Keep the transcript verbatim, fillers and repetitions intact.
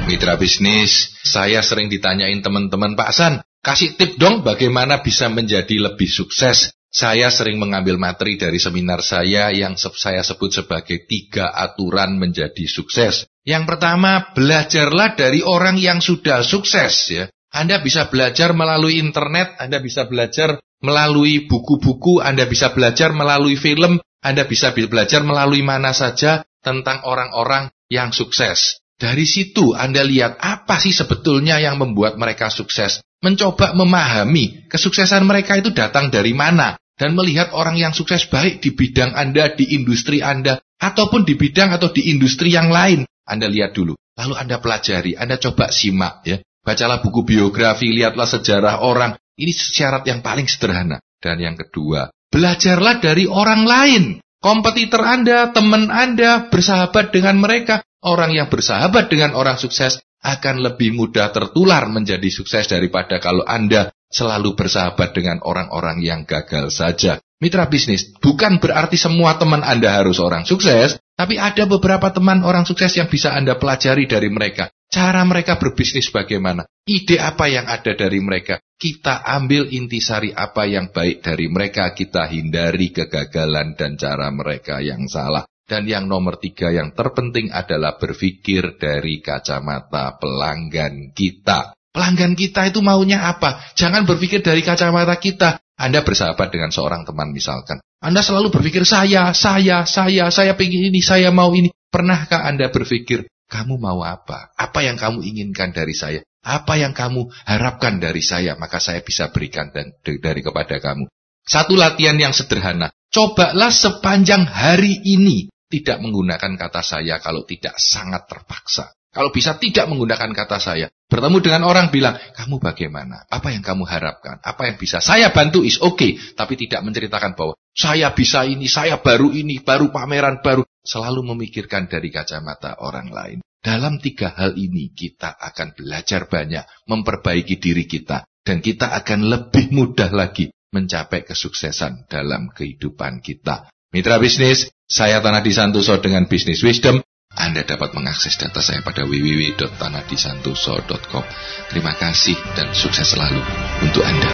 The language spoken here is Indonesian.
Mitra bisnis, saya sering ditanyain teman-teman, Pak San, kasih tip dong bagaimana bisa menjadi lebih sukses. Saya sering mengambil materi dari seminar saya yang saya sebut sebagai tiga aturan menjadi sukses. Yang pertama, belajarlah dari orang yang sudah sukses, ya. Anda bisa belajar melalui internet, Anda bisa belajar melalui buku-buku, Anda bisa belajar melalui film, Anda bisa belajar melalui mana saja tentang orang-orang yang sukses. Dari situ Anda lihat apa sih sebetulnya yang membuat mereka sukses. Mencoba memahami kesuksesan mereka itu datang dari mana. Dan melihat orang yang sukses baik di bidang Anda, di industri Anda, ataupun di bidang atau di industri yang lain. Anda lihat dulu. Lalu Anda pelajari, Anda coba simak, ya. Bacalah buku biografi, lihatlah sejarah orang. Ini syarat yang paling sederhana. Dan yang kedua, belajarlah dari orang lain. Kompetitor Anda, teman Anda, bersahabat dengan mereka. Orang yang bersahabat dengan orang sukses akan lebih mudah tertular menjadi sukses daripada kalau Anda selalu bersahabat dengan orang-orang yang gagal saja. Mitra bisnis, bukan berarti semua teman Anda harus orang sukses, tapi ada beberapa teman orang sukses yang bisa Anda pelajari dari mereka. Cara mereka berbisnis bagaimana? Ide apa yang ada dari mereka? Kita ambil intisari apa yang baik dari mereka, kita hindari kegagalan dan cara mereka yang salah. Dan yang nomor tiga yang terpenting adalah berpikir dari kacamata pelanggan kita. Pelanggan kita itu maunya apa? Jangan berpikir dari kacamata kita. Anda bersahabat dengan seorang teman misalkan. Anda selalu berpikir saya, saya, saya, saya pengen ini, saya mau ini. Pernahkah Anda berpikir, kamu mau apa? Apa yang kamu inginkan dari saya? Apa yang kamu harapkan dari saya? Maka saya bisa berikan dan, dari kepada kamu. Satu latihan yang sederhana. Cobalah sepanjang hari ini tidak menggunakan kata saya kalau tidak sangat terpaksa. Kalau bisa tidak menggunakan kata saya. Bertemu dengan orang bilang, kamu bagaimana? Apa yang kamu harapkan? Apa yang bisa saya bantu is oke. Okay. Tapi tidak menceritakan bahwa saya bisa ini, saya baru ini, baru pameran baru. Selalu memikirkan dari kacamata orang lain. Dalam tiga hal ini kita akan belajar banyak, memperbaiki diri kita. Dan kita akan lebih mudah lagi mencapai kesuksesan dalam kehidupan kita. Mitra bisnis, saya Tanadi Santoso dengan Business Wisdom. Anda dapat mengakses data saya pada w w w dot tanadisantoso dot com. Terima kasih dan sukses selalu untuk Anda.